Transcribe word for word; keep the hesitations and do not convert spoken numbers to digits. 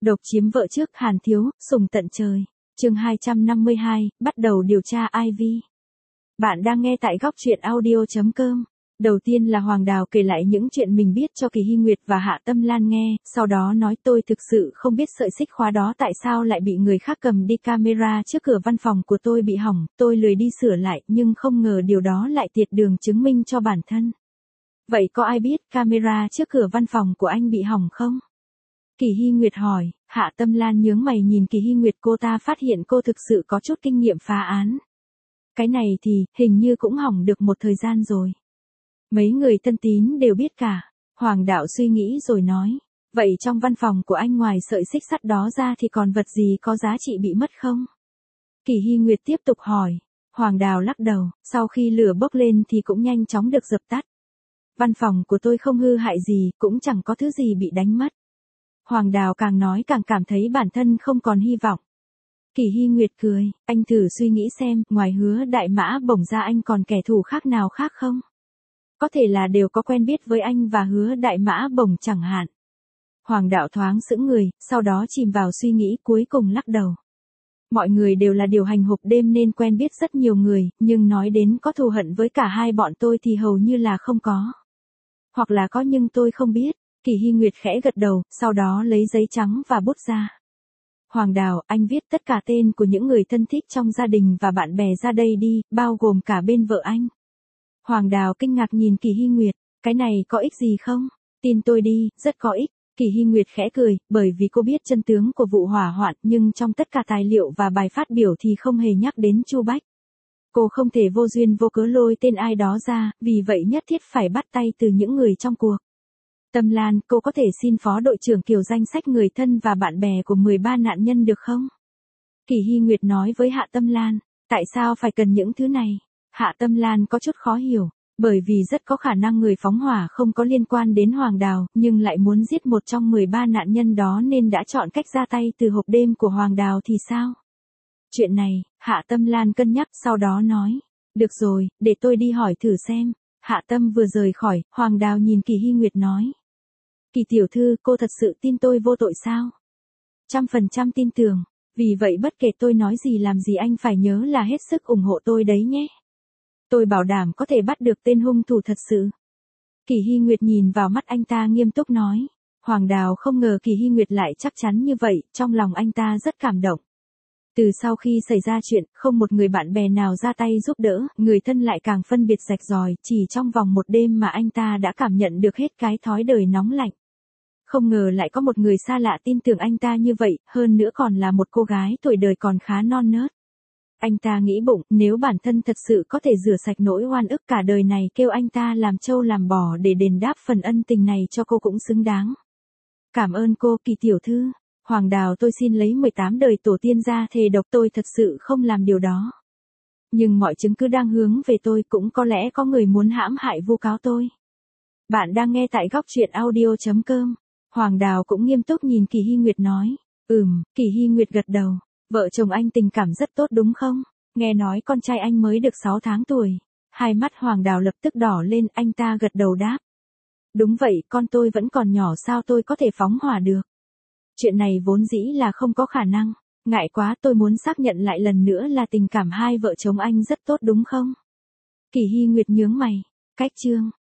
Độc chiếm vợ trước Hàn Thiếu, sùng tận trời. Chương hai trăm năm mươi hai, bắt đầu điều tra Ivy. Bạn đang nghe tại góc truyện audio chấm com. Đầu tiên là Hoàng Đào kể lại những chuyện mình biết cho Kỳ Hy Nguyệt và Hạ Tâm Lan nghe, sau đó nói tôi thực sự không biết sợi xích khóa đó tại sao lại bị người khác cầm đi, camera trước cửa văn phòng của tôi bị hỏng, tôi lười đi sửa lại nhưng không ngờ điều đó lại tiệt đường chứng minh cho bản thân. Vậy có ai biết camera trước cửa văn phòng của anh bị hỏng không? Kỳ Hy Nguyệt hỏi. Hạ Tâm Lan nhướng mày nhìn Kỳ Hy Nguyệt, cô ta phát hiện cô thực sự có chút kinh nghiệm phá án. Cái này thì, hình như cũng hỏng được một thời gian rồi. Mấy người thân tín đều biết cả. Hoàng Đạo suy nghĩ rồi nói. Vậy trong văn phòng của anh ngoài sợi xích sắt đó ra thì còn vật gì có giá trị bị mất không? Kỳ Hy Nguyệt tiếp tục hỏi. Hoàng Đào lắc đầu, sau khi lửa bốc lên thì cũng nhanh chóng được dập tắt. Văn phòng của tôi không hư hại gì, cũng chẳng có thứ gì bị đánh mất. Hoàng Đào càng nói càng cảm thấy bản thân không còn hy vọng. Kỳ Hy Nguyệt cười, anh thử suy nghĩ xem, ngoài Hứa Đại Mã Bổng ra anh còn kẻ thù khác nào khác không? Có thể là đều có quen biết với anh và Hứa Đại Mã Bổng chẳng hạn. Hoàng Đạo thoáng sững người, sau đó chìm vào suy nghĩ cuối cùng lắc đầu. Mọi người đều là điều hành hộp đêm nên quen biết rất nhiều người, nhưng nói đến có thù hận với cả hai bọn tôi thì hầu như là không có. Hoặc là có nhưng tôi không biết. Kỳ Hy Nguyệt khẽ gật đầu, sau đó lấy giấy trắng và bút ra. Hoàng Đào, anh viết tất cả tên của những người thân thích trong gia đình và bạn bè ra đây đi, bao gồm cả bên vợ anh. Hoàng Đào kinh ngạc nhìn Kỳ Hy Nguyệt, cái này có ích gì không? Tin tôi đi, rất có ích. Kỳ Hy Nguyệt khẽ cười, bởi vì cô biết chân tướng của vụ hỏa hoạn nhưng trong tất cả tài liệu và bài phát biểu thì không hề nhắc đến Chu Bách. Cô không thể vô duyên vô cớ lôi tên ai đó ra, vì vậy nhất thiết phải bắt tay từ những người trong cuộc. Tâm Lan, cô có thể xin Phó đội trưởng Kiều danh sách người thân và bạn bè của mười ba nạn nhân được không? Kỳ Hy Nguyệt nói với Hạ Tâm Lan, tại sao phải cần những thứ này? Hạ Tâm Lan có chút khó hiểu, bởi vì rất có khả năng người phóng hỏa không có liên quan đến Hoàng Đào, nhưng lại muốn giết một trong mười ba nạn nhân đó nên đã chọn cách ra tay từ hộp đêm của Hoàng Đào thì sao? Chuyện này, Hạ Tâm Lan cân nhắc sau đó nói, được rồi, để tôi đi hỏi thử xem. Hạ Tâm vừa rời khỏi, Hoàng Đào nhìn Kỳ Hy Nguyệt nói. Kỳ tiểu thư, cô thật sự tin tôi vô tội sao? Trăm phần trăm tin tưởng, vì vậy bất kể tôi nói gì làm gì anh phải nhớ là hết sức ủng hộ tôi đấy nhé. Tôi bảo đảm có thể bắt được tên hung thủ thật sự. Kỳ Hy Nguyệt nhìn vào mắt anh ta nghiêm túc nói. Hoàng Đào không ngờ Kỳ Hy Nguyệt lại chắc chắn như vậy, trong lòng anh ta rất cảm động. Từ sau khi xảy ra chuyện, không một người bạn bè nào ra tay giúp đỡ, người thân lại càng phân biệt rạch ròi, chỉ trong vòng một đêm mà anh ta đã cảm nhận được hết cái thói đời nóng lạnh. Không ngờ lại có một người xa lạ tin tưởng anh ta như vậy, hơn nữa còn là một cô gái tuổi đời còn khá non nớt. Anh ta nghĩ bụng, nếu bản thân thật sự có thể rửa sạch nỗi oan ức cả đời này, kêu anh ta làm trâu làm bò để đền đáp phần ân tình này cho cô cũng xứng đáng. Cảm ơn cô, Kỳ tiểu thư. Hoàng Đào, tôi xin lấy mười tám đời tổ tiên ra thề độc tôi thật sự không làm điều đó. Nhưng mọi chứng cứ đang hướng về tôi, cũng có lẽ có người muốn hãm hại vu cáo tôi. Bạn đang nghe tại góc truyện audio chấm com. Hoàng Đào cũng nghiêm túc nhìn Kỳ Hy Nguyệt nói. Ừm, Kỳ Hy Nguyệt gật đầu. Vợ chồng anh tình cảm rất tốt đúng không? Nghe nói con trai anh mới được sáu tháng tuổi. Hai mắt Hoàng Đào lập tức đỏ lên, anh ta gật đầu đáp. Đúng vậy, con tôi vẫn còn nhỏ, sao tôi có thể phóng hỏa được? Chuyện này vốn dĩ là không có khả năng. Ngại quá, tôi muốn xác nhận lại lần nữa là tình cảm hai vợ chồng anh rất tốt đúng không? Kỳ Hy Nguyệt nhướng mày. Cách chương.